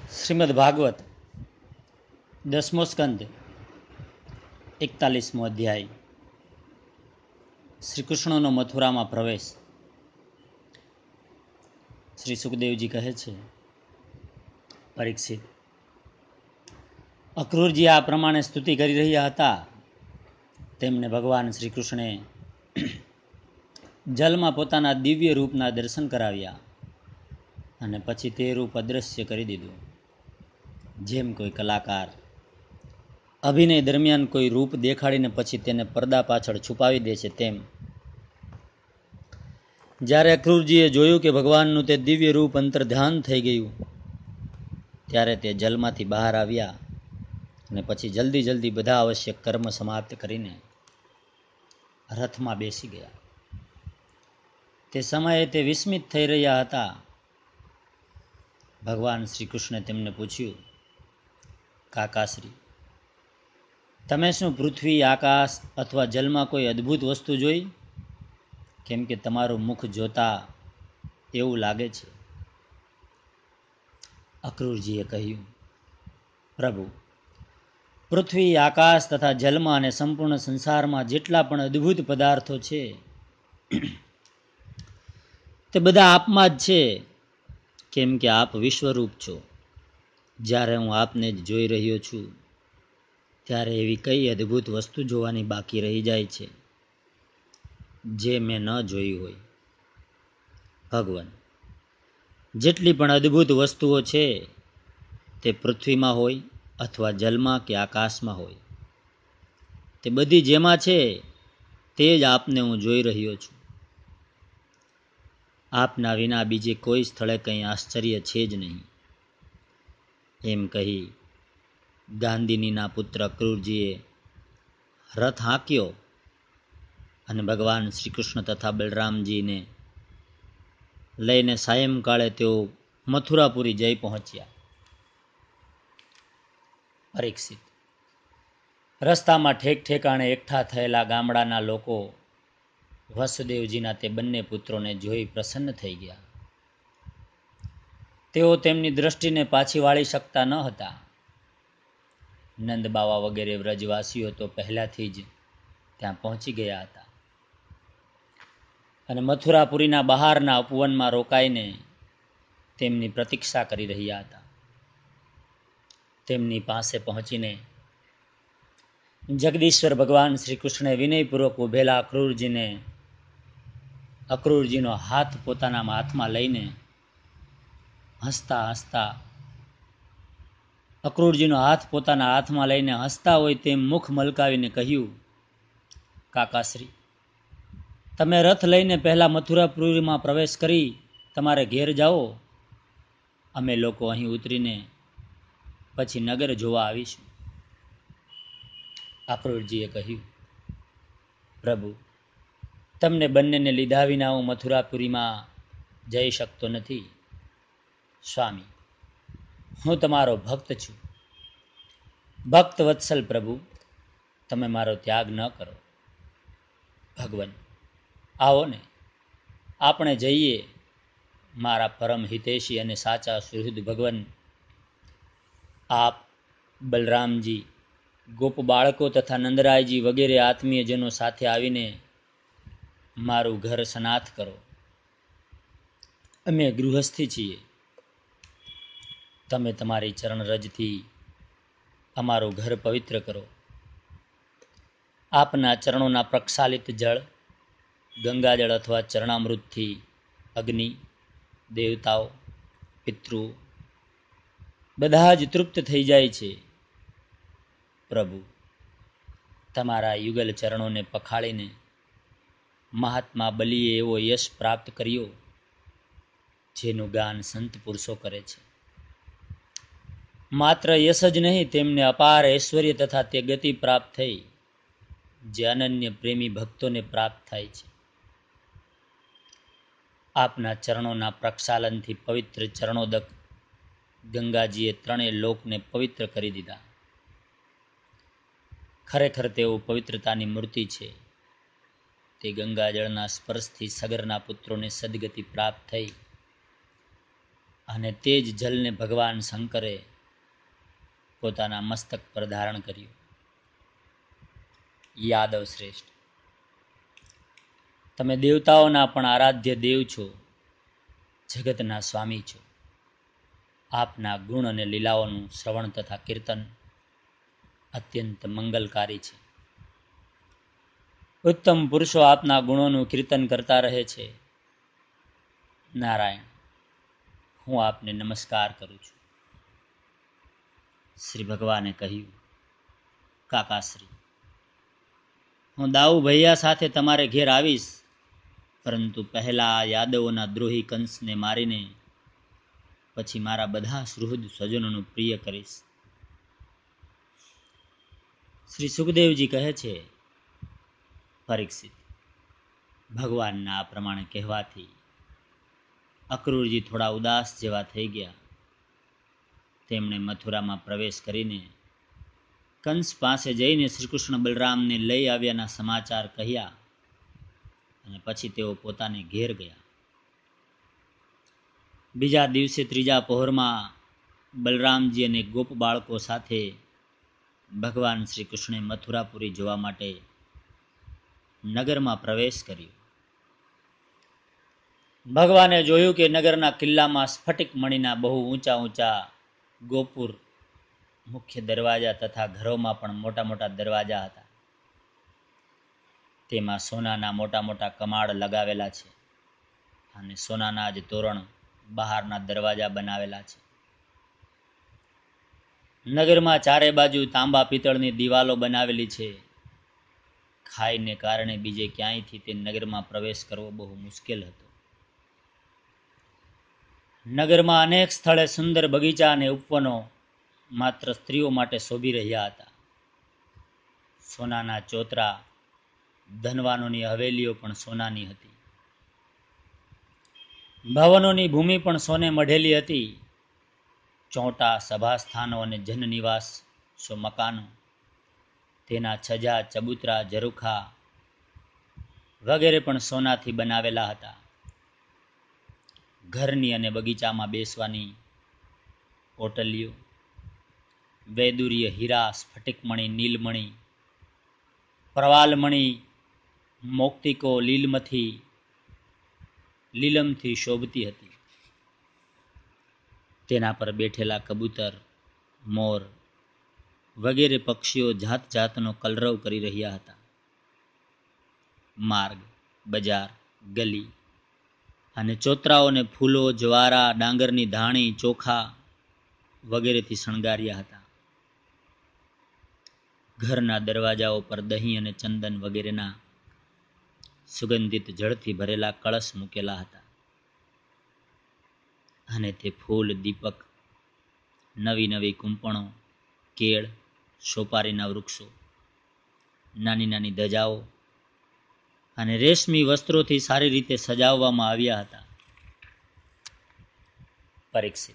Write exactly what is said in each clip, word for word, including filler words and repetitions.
શ્રીમદ ભાગવત દસમો સ્કંદ એકતાલીસમો અધ્યાય. શ્રી કૃષ્ણનો મથુરામાં પ્રવેશ. શ્રી સુખદેવજી કહે છે, પરીક્ષિત, અક્રૂરજી આ પ્રમાણે સ્તુતિ કરી રહ્યા હતા. તેમને ભગવાન શ્રી કૃષ્ણે જલમાં પોતાના દિવ્ય રૂપના દર્શન કરાવ્યા અને પછી તે રૂપ અદૃશ્ય કરી દીધું. જેમ કોઈ કલાકાર અભિનય દરમિયાન કોઈ રૂપ દેખાડીને પછી તેને પડદા પાછળ છુપાવી દે છે, તેમ જ્યારે અક્રૂરજીએ જોયું કે ભગવાનનું તે દિવ્ય રૂપ અંતર્ધ્યાન થઈ ગયું, ત્યારે તે જલમાંથી બહાર આવ્યા અને પછી જલ્દી જલ્દી બધા આવશ્યક કર્મ સમાપ્ત કરીને રથમાં બેસી ગયા. તે સમયે તે વિસ્મિત થઈ રહ્યા હતા. ભગવાન શ્રી કૃષ્ણે તેમને પૂછ્યું, કાકાશ્રી, તમે શું પૃથ્વી, આકાશ અથવા જલમાં કોઈ અદ્ભુત વસ્તુ જોઈ? કેમ કે તમારું મુખ જોતા એવું લાગે છે. અક્રૂરજીએ કહ્યું, પ્રભુ, પૃથ્વી, આકાશ તથા જલમાં અને સંપૂર્ણ સંસારમાં જેટલા પણ અદ્ભુત પદાર્થો છે તે બધા આપમાં જ છે, કેમ કે આપ વિશ્વરૂપ છો. જ્યારે હું આપને જ જોઈ રહ્યો છું, ત્યારે એવી કઈ અદ્ભુત વસ્તુ જોવાની બાકી રહી જાય છે જે મેં ન જોઈ હોય? ભગવાન, જેટલી પણ અદ્ભુત વસ્તુઓ છે તે પૃથ્વીમાં હોય અથવા જલમાં કે આકાશમાં હોય, તે બધી જેમાં છે તે જ આપને હું જોઈ રહ્યો છું. આપના વિના બીજે કોઈ સ્થળે કંઈ આશ્ચર્ય છે જ નહીં. એમ કહી ગાંધીનીના પુત્ર અક્રૂરજીએ રથ હાંક્યો અને ભગવાન શ્રી કૃષ્ણ તથા બલરામજીને લઈને સાયંકાળે તેઓ મથુરાપુરી જઈ પહોંચ્યા. પરીક્ષિત, રસ્તામાં ઠેક ઠેકાણે એકઠા થયેલા ગામડાના લોકો વસુદેવજીના તે બંને પુત્રોને જોઈ પ્રસન્ન થઈ ગયા. તેઓ તેમની દ્રષ્ટિને પાછી વાળી શકતા ન હતા. નંદબાવા વગેરે વ્રજવાસીઓ તો પહેલાથી જ ત્યાં પહોંચી ગયા હતા અને મથુરાપુરીના બહારના ઉપવનમાં રોકાઈને તેમની પ્રતીક્ષા કરી રહ્યા હતા. તેમની પાસે પહોંચીને જગદીશ્વર ભગવાન શ્રી કૃષ્ણે વિનયપૂર્વક ઉભેલા અક્રૂરજીને અક્રૂરજીનો હાથ પોતાના હાથમાં લઈને હસતા હસતા અક્રૂરજીનો હાથ પોતાના હાથમાં લઈને હસતા હોય તેમ મુખ મલકાવીને કહ્યું, કાકાશ્રી, તમે રથ લઈને પહેલા મથુરાપુરીમાં પ્રવેશ કરી તમારે ઘેર જાઓ. અમે લોકો અહીં ઉતરીને પછી નગર જોવા આવીશું. અક્રૂરજીએ કહ્યું, પ્રભુ, તમને બંનેને લીધા વિના હું મથુરાપુરીમાં જઈ શકતો નથી. સ્વામી, હું તમારો ભક્ત છું. ભક્ત વત્સલ પ્રભુ, તમે મારો ત્યાગ ન કરો. ભગવાન, આવો ને, આપણે જઈએ. મારા પરમ હિતેશી અને સાચા સુહૃદ ભગવાન, આપ, બલરામજી, ગોપ બાળકો તથા નંદરાયજી વગેરે આત્મીયજનો સાથે આવીને મારું ઘર સનાથ કરો. અમે ગૃહસ્થી છીએ. તમે તમારી ચરણરજથી અમારું ઘર પવિત્ર કરો. આપના ચરણોના પ્રક્ષાલિત જળ, ગંગાજળ અથવા ચરણામૃતથી અગ્નિ, દેવતાઓ, પિતૃઓ બધા જ તૃપ્ત થઈ જાય છે. પ્રભુ, તમારા યુગલ ચરણોને પખાળીને મહાત્મા બલિએ એવો યશ પ્રાપ્ત કર્યો જેનું ગાન સંત પુરુષો કરે છે. માત્ર યશ જ નહીં, તેમને અપાર ઐશ્વર્ય તથા તે ગતિ પ્રાપ્ત થઈ જે અનન્ય પ્રેમી ભક્તોને પ્રાપ્ત થાય છે. આપના ચરણોના પ્રક્ષાલનથી પવિત્ર ચરણોદક ગંગાજીએ ત્રણેય લોકને પવિત્ર કરી દીધા. ખરેખર તેઓ પવિત્રતાની મૂર્તિ છે. તે ગંગાજળના સ્પર્શથી સગરના પુત્રોને સદગતિ પ્રાપ્ત થઈ અને તે જ જલને ભગવાન શંકરે પોતાના મસ્તક પર ધારણ કર્યું. યાદવ શ્રેષ્ઠ, તમે દેવતાઓના પણ આરાધ્ય દેવ છો, જગતના સ્વામી છો. આપના ગુણ અને લીલાઓનું શ્રવણ તથા કીર્તન અત્યંત મંગલકારી છે. ઉત્તમ પુરુષો આપના ગુણોનું કીર્તન કરતા રહે છે. નારાયણ, હું આપને નમસ્કાર કરું છું. શ્રી ભગવાને કહ્યું, કાકાશ્રી, હું દાઉ ભૈયા સાથે તમારે ઘેર આવીશ, પરંતુ પહેલા આ યાદવોના દ્રોહી કંસને મારીને પછી મારા બધા સુહૃદ સ્વજનોનું પ્રિય કરીશ. શ્રી સુખદેવજી કહે છે, પરીક્ષિત, ભગવાનના આ પ્રમાણે કહેવાથી અક્રૂરજી થોડા ઉદાસ જેવા થઈ ગયા. તેમણે મથુરામાં પ્રવેશ કરીને કંસ પાસે જઈને શ્રીકૃષ્ણ બલરામને લઈ આવ્યાના સમાચાર કહ્યા અને પછી તેઓ પોતાને ઘેર ગયા. બીજા દિવસે ત્રીજા પહોરમાં બલરામજી અને ગોપ બાળકો સાથે ભગવાન શ્રી કૃષ્ણે મથુરાપુરી જોવા માટે નગરમાં પ્રવેશ કર્યો. ભગવાને જોયું કે નગરના કિલ્લામાં સ્ફટિક મણીના બહુ ઊંચા ઊંચા ગોપુર, મુખ્ય દરવાજા તથા ઘરોમાં પણ મોટા મોટા દરવાજા હતા. તેમાં સોનાના મોટા મોટા કમાડ લગાવેલા છે અને સોનાના જ તોરણ બહારના દરવાજા બનાવેલા છે. નગરમાં ચારે બાજુ તાંબા પિત્તળની દિવાલો બનાવેલી છે. ખાઈને કારણે બીજે ક્યાંયથી તે નગરમાં પ્રવેશ કરવો બહુ મુશ્કેલ હતો. નગરમાં અનેક સ્થળે સુંદર બગીચા અને ઉપવનો માત્ર સ્ત્રીઓ માટે શોભી રહ્યા હતા. સોનાના ચોતરા, ધનવાનોની હવેલીઓ પણ સોનાની હતી. ભવનોની ભૂમિ પણ સોને મઢેલી હતી. ચોટા, સભાસ્થાનો અને જનનિવાસ સો મકાનો, તેના છજા, ચબૂતરા, ઝરૂખા વગેરે પણ સોનાથી બનાવેલા હતા. ઘરની અને બગીચામાં બેસવાની ઓટલીઓ, વૈદુર્ય, હીરા, સ્ફટિકમણી, નીલમણી, પ્રવાલમણી, મૌક્તિકો, લીલમથી લીલમથી શોભતી હતી. તેના પર બેઠેલા કબૂતર, મોર વગેરે પક્ષીઓ જાત જાતનો કલરવ કરી રહ્યા હતા. માર્ગ, બજાર, ગલી અને ચોતરાઓને ફૂલો, જ્વારા, ડાંગરની ધાણી, ચોખા વગેરેથી શણગાર્યા હતા. ઘરના દરવાજાઓ પર દહીં અને ચંદન વગેરેના સુગંધિત જળથી ભરેલા કળશ મૂકેલા હતા અને તે ફૂલ, દીપક, નવી નવી કૂંપણો, કેળ, સોપારીના વૃક્ષો, નાની નાની ધજાઓ અને રેશમી વસ્ત્રોથી સારી રીતે સજાવવામાં આવ્યા હતા. પરીક્ષિત,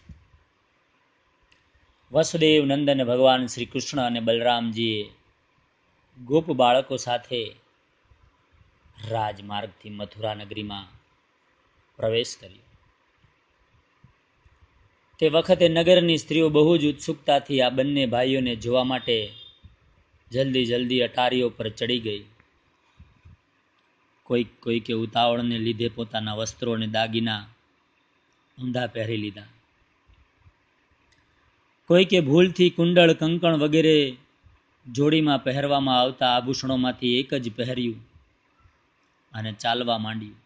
વસુદેવ નંદન ભગવાન શ્રી કૃષ્ણ અને બલરામજીએ ગોપ બાળકો સાથે રાજમાર્ગથી મથુરા નગરીમાં પ્રવેશ કર્યો. તે વખતે નગરની સ્ત્રીઓ બહુ જ ઉત્સુકતાથી આ બંને ભાઈઓને જોવા માટે જલ્દી જલ્દી અટારીઓ પર ચડી ગઈ. કોઈક કોઈકે ઉતાવળને લીધે પોતાના વસ્ત્રો અને દાગીના ઊંધા પહેરી લીધા. કોઈકે ભૂલથી કુંડળ, કંકણ વગેરે જોડીમાં પહેરવામાં આવતા આભૂષણોમાંથી એક જ પહેર્યું અને ચાલવા માંડ્યું.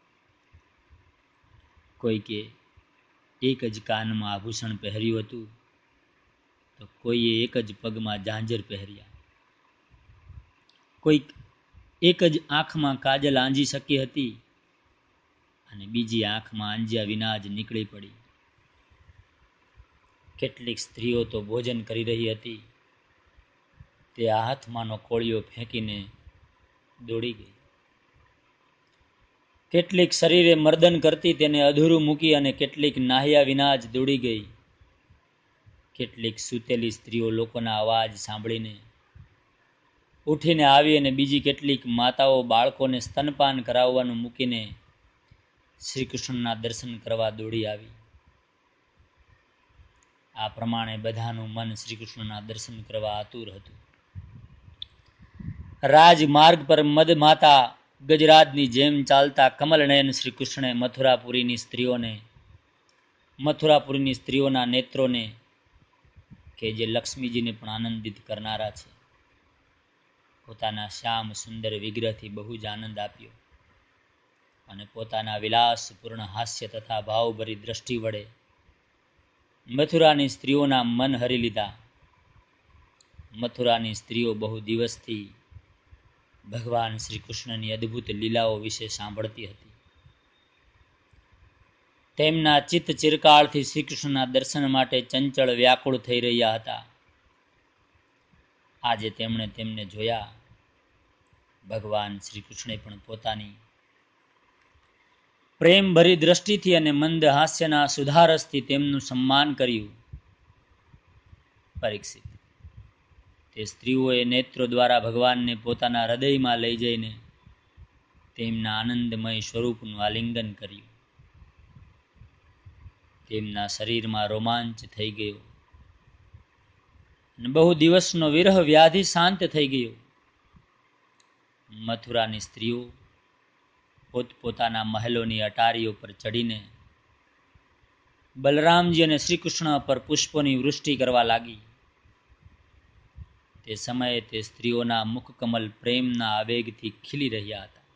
કોઈકે એક જ કાનમાં આભૂષણ પહેર્યું હતું તો કોઈએ એક જ પગમાં ઝાંઝર પહેર્યા. કોઈક એક જ આંખમાં કાજલ આંજી શકી હતી અને બીજી આંખમાં આંજ્યા વિના જ નીકળી પડી. કેટલીક સ્ત્રીઓ તો ભોજન કરી રહી હતી, તે હાથમાંનો કોળિયો ફેંકીને દોડી ગઈ. કેટલીક શરીરે મર્દન કરતી તેને અધૂરું મૂકી અને કેટલીક નાહ્યા વિના જ દોડી ગઈ. કેટલીક સૂતેલી સ્ત્રીઓ લોકોના અવાજ સાંભળીને ઉઠીને આવી અને બીજી કેટલીક માતાઓ બાળકોને સ્તનપાન કરાવવાનું મૂકીને શ્રી કૃષ્ણના દર્શન કરવા દોડી આવી. આ પ્રમાણે બધાનું મન શ્રી કૃષ્ણના દર્શન કરવા આતુર હતું. રાજમાર્ગ પર મદમાતા ગજરાજની જેમ ચાલતા કમલનયન શ્રી કૃષ્ણે મથુરાપુરીની સ્ત્રીઓને મથુરાપુરીની સ્ત્રીઓના નેત્રોને કે જે લક્ષ્મીજીને પણ આનંદિત કરનારા છે, પોતાના શ્યામ સુંદર વિગ્રહથી બહુ જ આનંદ આપ્યો અને પોતાના વિલાસપૂર્ણ હાસ્ય તથા ભાવભરી દ્રષ્ટિ વડે મથુરાની સ્ત્રીઓના મન હરી લીધા. મથુરાની સ્ત્રીઓ બહુ દિવસથી ભગવાન શ્રી કૃષ્ણની અદ્ભુત લીલાઓ વિશે સાંભળતી હતી. તેમના ચિત્ત ચિરકાળથી શ્રી કૃષ્ણના દર્શન માટે ચંચળ વ્યાકુળ થઈ રહ્યા હતા. આજે તેમણે તેમને જોયા. ભગવાન શ્રી કૃષ્ણે પણ પોતાની પ્રેમભરી દ્રષ્ટિથી અને મંદ હાસ્યના સુધારસથી તેમનું સન્માન કર્યું. પરીક્ષિત, તે સ્ત્રીઓએ નેત્રો દ્વારા ભગવાનને પોતાના હૃદયમાં લઈ જઈને તેમના આનંદમય સ્વરૂપનું આલિંગન કર્યું. તેમના શરીરમાં રોમાંચ થઈ ગયો અને બહુ દિવસનો વિરહ વ્યાધિ શાંત થઈ ગયો. મથુરાની સ્ત્રીઓ પોતપોતાના મહેલોની અટારીઓ પર ચડીને બલરામજી અને શ્રી કૃષ્ણ પર પુષ્પોની વૃષ્ટિ કરવા લાગી. તે સમયે તે સ્ત્રીઓના મુખકમલ પ્રેમના આવેગથી ખીલી રહ્યા હતા.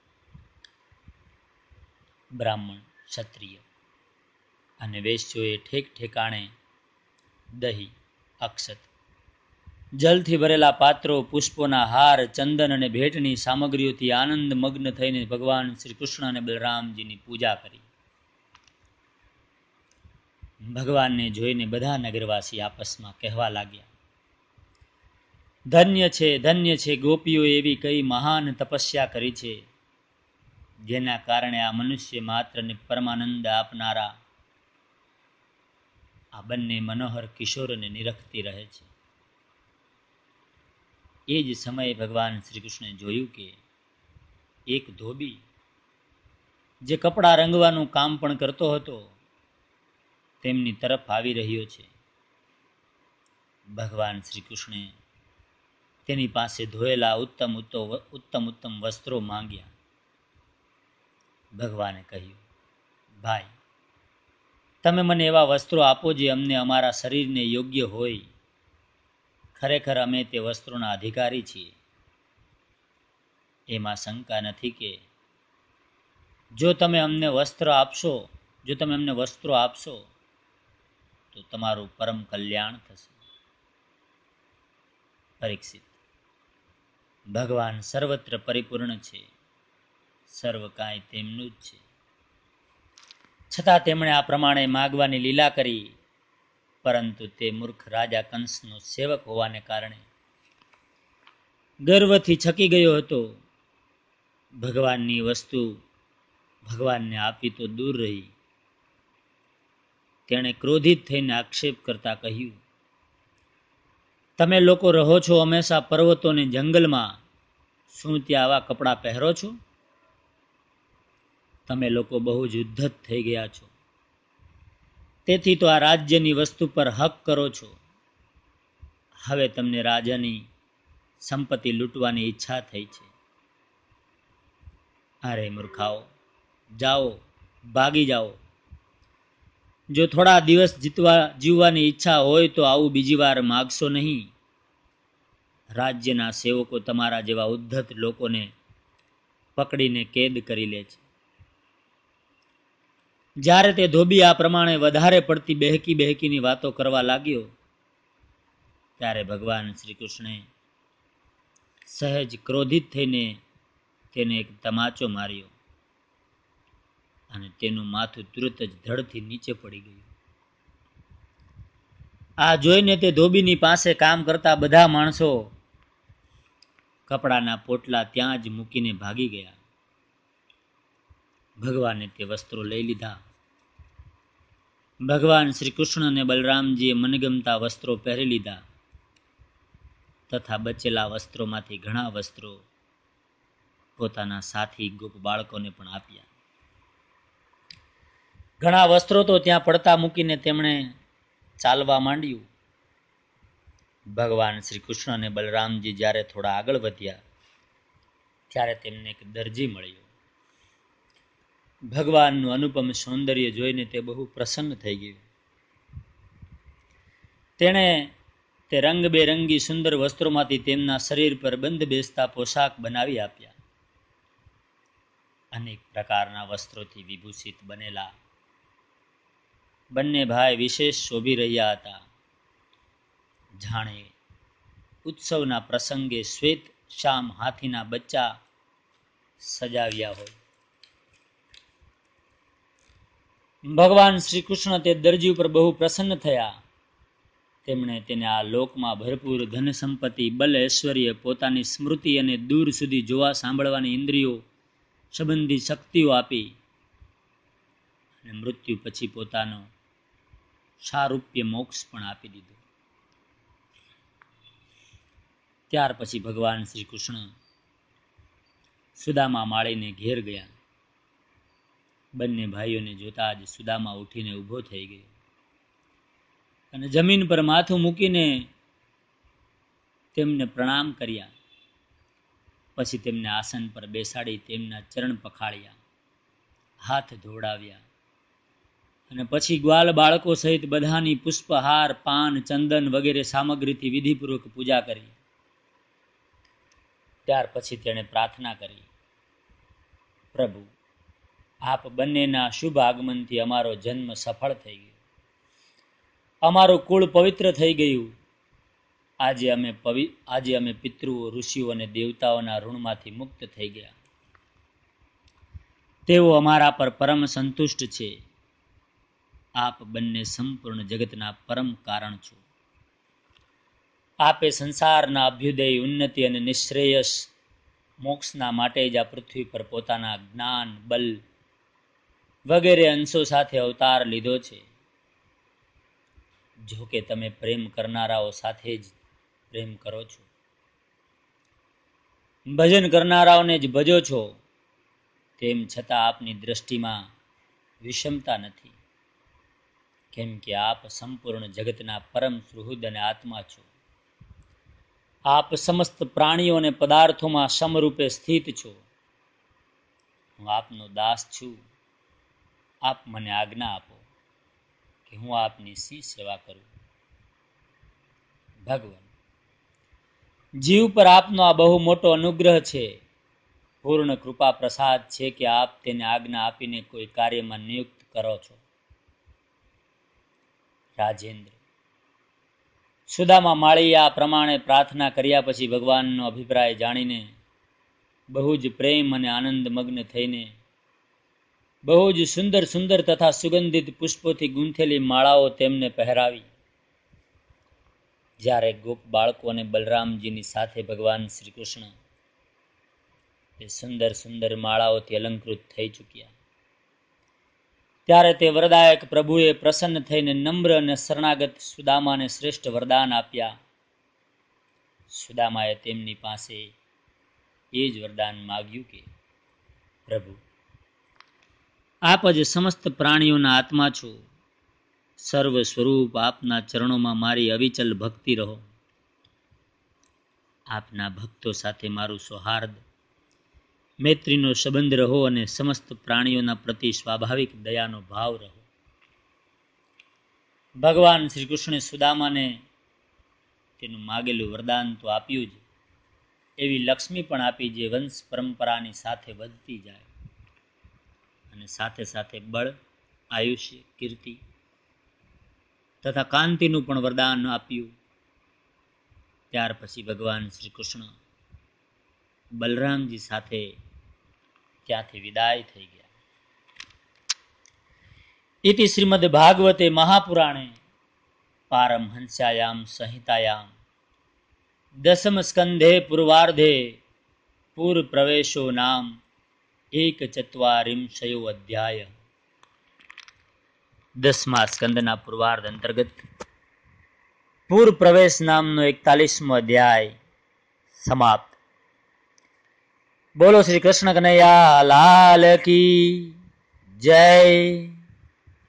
બ્રાહ્મણ, ક્ષત્રિય અને વૈશ્યોએ ઠેક ઠેકાણે દહીં, અક્ષત, જલથી ભરેલા પાત્રો, પુષ્પોના હાર, ચંદન અને ભેટની સામગ્રીઓથી આનંદ મગ્ન થઈને ભગવાન શ્રી કૃષ્ણ અને બલરામજીની પૂજા કરી. ભગવાનને જોઈને બધા નગરવાસી આપસમાં કહેવા લાગ્યા, ધન્ય છે, ધન્ય છે, ગોપીઓએ એવી કઈ મહાન તપસ્યા કરી છે, જેના કારણે આ મનુષ્ય માત્રને પરમાનંદ આપનારા આ બંને મનોહર કિશોરને નિરખતી રહે છે. એ જ સમયે ભગવાન શ્રી કૃષ્ણે જોયું કે એક ધોબી જે કપડાં રંગવાનું કામ પણ કરતો હતો તેમની તરફ આવી રહ્યો છે. ભગવાન શ્રી કૃષ્ણે તેની પાસે ધોયેલા ઉત્તમ ઉત્તમ ઉત્તમ વસ્ત્રો માંગ્યા. ભગવાને કહ્યું, ભાઈ, તમે મને એવા વસ્ત્રો આપો જે અમને અમારા શરીરને યોગ્ય હોય. ખરેખર અમે તે વસ્ત્રોના અધિકારી છીએ. એમાં શંકા નથી કે જો તમે અમને વસ્ત્ર આપશો જો તમે અમને વસ્ત્રો આપશો તો તમારું પરમ કલ્યાણ થશે. પરીક્ષિત, ભગવાન સર્વત્ર પરિપૂર્ણ છે, સર્વ કાંઈ તેમનું જ છે. છતાં તેમણે આ પ્રમાણે માગવાની લીલા કરી, પરંતુ તે મૂર્ખ રાજા કંસનો સેવક હોવાને કારણે ગર્વથી છકી ગયો હતો. ભગવાનની વસ્તુ ભગવાનને આપી તો દૂર રહી. તેણે ક્રોધિત થઈને આક્ષેપ કરતા કહ્યું, તમે લોકો રહો છો હંમેશા પર્વતોને જંગલમાં, શું ત્યાં આવા કપડાં પહેરો છો? તમે લોકો બહુ જ ઉદ્ધત થઈ ગયા છો. તેથી તો આ રાજ્યની વસ્તુ પર હક કરો છો. હવે તમને રાજાની સંપત્તિ લૂંટવાની ઈચ્છા થઈ છે. અરે મૂર્ખાઓ, જાઓ, ભાગી જાઓ. જો થોડા દિવસ જીતવા જીવવાની ઈચ્છા હોય તો આવું બીજી વાર માગશો નહીં. રાજ્યના સેવકો તમારા જેવા ઉદ્ધત લોકોને પકડીને કેદ કરી લે છે. જ્યારે તે ધોબી આ પ્રમાણે વધારે પડતી બહેકી બહેકીની વાતો કરવા લાગ્યો ત્યારે ભગવાન શ્રી કૃષ્ણે સહેજ ક્રોધિત થઈને તેને એક તમાચો માર્યો અને તેનું માથું તુરત જ ધડથી નીચે પડી ગયું. આ જોઈને તે ધોબીની પાસે કામ કરતા બધા માણસો કપડાના પોટલા ત્યાં જ મૂકીને ભાગી ગયા. ભગવાને તે વસ્ત્રો લઈ લીધા. ભગવાન શ્રી કૃષ્ણ અને બલરામજીએ મનગમતા વસ્ત્રો પહેરી લીધા તથા બચેલા વસ્ત્રોમાંથી ઘણા વસ્ત્રો પોતાના સાથી ગોપ બાળકોને પણ આપ્યા. ઘણા વસ્ત્રો તો ત્યાં પડતા મૂકીને તેમણે ચાલવા માંડ્યું. ભગવાન શ્રી કૃષ્ણ અને બલરામજી જ્યારે થોડા આગળ વધ્યા ત્યારે તેમને એક દરજી મળ્યો. ભગવાનનું અનુપમ સૌંદર્ય જોઈને તે બહુ પ્રસન્ન થઈ ગયું. તેણે તે રંગબેરંગી સુંદર વસ્ત્રોમાંથી તેમના શરીર પર બંધ બેસતા પોશાક બનાવી આપ્યા. અનેક પ્રકારના વસ્ત્રોથી વિભૂષિત બનેલા બંને ભાઈ વિશેષ શોભી રહ્યા હતા. જાણે ઉત્સવના પ્રસંગે શ્વેત શ્યામ હાથીના બચ્ચા સજાવ્યા હોય. ભગવાન શ્રી કૃષ્ણ તે દરજી ઉપર બહુ પ્રસન્ન થયા. તેમણે તેને આ લોકમાં ભરપૂર ધન સંપત્તિ, બલ, ઐશ્વર્ય, પોતાની સ્મૃતિ અને દૂર સુધી જોવા સાંભળવાની ઇન્દ્રિયો સંબંધી શક્તિઓ આપી અને મૃત્યુ પછી પોતાનો સારૂપ્ય મોક્ષ પણ આપી દીધો. ત્યાર પછી ભગવાન શ્રી કૃષ્ણ સુદામા માળીને ઘેર ગયા. બંને ભાઈઓને જોતા જ સુદામા ઉઠીને ઊભો થઈ ગયો અને જમીન પર માથું મૂકીને તેમને પ્રણામ કર્યા. પછી તેમને આસન પર બેસાડી તેમના ચરણ પખાળ્યા, હાથ ધોવડાવ્યા અને પછી ગ્વાલ બાળકો સહિત બધાની પુષ્પહાર, પાન, ચંદન વગેરે સામગ્રીથી વિધિપૂર્વક પૂજા કરી. ત્યાર પછી તેણે પ્રાર્થના કરી, પ્રભુ, આપ બંનેના શુભ આગમનથી અમારો જન્મ સફળ થઈ ગયો, અમારું કુળ પવિત્ર થઈ ગયું. આજે અમે પવિ આજે અમે પિતૃઓ, ઋષિઓ અને દેવતાઓના ઋણમાંથી મુક્ત થઈ ગયા. તેઓ અમારા પર પરમ સંતુષ્ટ છે. આપ બંને સંપૂર્ણ જગતના પરમ કારણ છો. આપે સંસારના અભ્યુદય, ઉન્નતિ અને નિશ્રેયસ મોક્ષના માટે જ આ પૃથ્વી પર પોતાના જ્ઞાન, બલ વગેરે અંશો સાથે અવતાર લીધો છે. જો કે તમે પ્રેમ કરનારાઓ સાથે જ પ્રેમ કરો છો, ભજન કરનારાઓને જ ભજો છો. તેમ છતાં આપની દ્રષ્ટિમાં વિષમતા નથી, કેમ કે આપ સંપૂર્ણ જગતના પરમ સુહૃદ અને આત્મા છો. આપ સમસ્ત પ્રાણીઓ અને પદાર્થોમાં સમરૂપે સ્થિત છો. હું આપનો દાસ છું. આપ મને આજ્ઞા આપો કે હું આપની શી સેવા કરું. ભગવાન, જીવ પર આપનો આ બહુ મોટો અનુગ્રહ છે, પૂર્ણ કૃપા પ્રસાદ છે કે આપ તેને આજ્ઞા આપીને કોઈ કાર્યમાં નિયુક્ત કરો છો. રાજેન્દ્ર, સુદામા માળીએ આ પ્રમાણે પ્રાર્થના કર્યા પછી ભગવાનનો અભિપ્રાય જાણીને બહુ જ પ્રેમ અને આનંદ મગ્ન થઈને બહુ જ સુંદર સુંદર તથા સુગંધિત પુષ્પોથી ગૂંથેલી માળાઓ તેમને પહેરાવી. જ્યારે ગોપ બાળકો અને બલરામજીની સાથે ભગવાન શ્રી કૃષ્ણ એ સુંદર સુંદર માળાઓથી અલંકૃત થઈ ચૂક્યા, ત્યારે તે વરદાયક પ્રભુએ પ્રસન્ન થઈને નમ્ર અને શરણાગત સુદામાને શ્રેષ્ઠ વરદાન આપ્યા. સુદામાએ તેમની પાસે એ જ વરદાન માગ્યું કે, પ્રભુ, આપ જ સમસ્ત પ્રાણીઓના આત્મા છો. સર્વ સ્વરૂપ આપના ચરણોમાં મારી અવિચલ ભક્તિ રહો. આપના ભક્તો સાથે મારું સૌહાર્દ, મૈત્રીનો સંબંધ રહો અને સમસ્ત પ્રાણીઓના પ્રતિ સ્વાભાવિક દયાનો ભાવ રહો. ભગવાન શ્રી કૃષ્ણે સુદામાને તેનું માગેલું વરદાન તો આપ્યું જ, એવી લક્ષ્મી પણ આપી જે વંશ પરંપરાની સાથે વધતી જાય અને સાથે સાથે બળ, આયુષ્ય, કીર્તિ તથા કાંતિનું પણ વરદાન આપ્યું. ત્યાર પછી ભગવાન શ્રી કૃષ્ણ બલરામજી સાથે ત્યાંથી વિદાય થઈ ગયા. ઇતિ શ્રીમદ ભાગવતે મહાપુરાણે પારમહંસ્યાયામ સંહિતાયામ દસમ સ્કંધે પૂર્વાર્ધે પૂર પ્રવેશો નામ એક ચત્વારિંશયો અધ્યાય. દસમા સ્કંદના પૂર્વાર્ધ અંતર્ગત પૂર પ્રવેશ નામનો એકતાલીસમો અધ્યાય સમાપ્ત. બોલો શ્રી કૃષ્ણ કનૈયા લાલ કી જય.